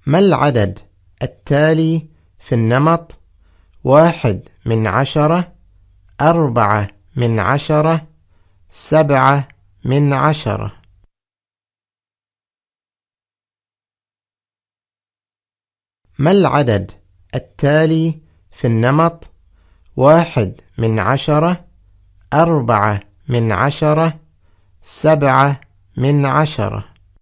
ما العدد التالي في النمط 1/10، 4/10، 7/10؟ ما العدد التالي في النمط 1/10، 4/10، 7/10؟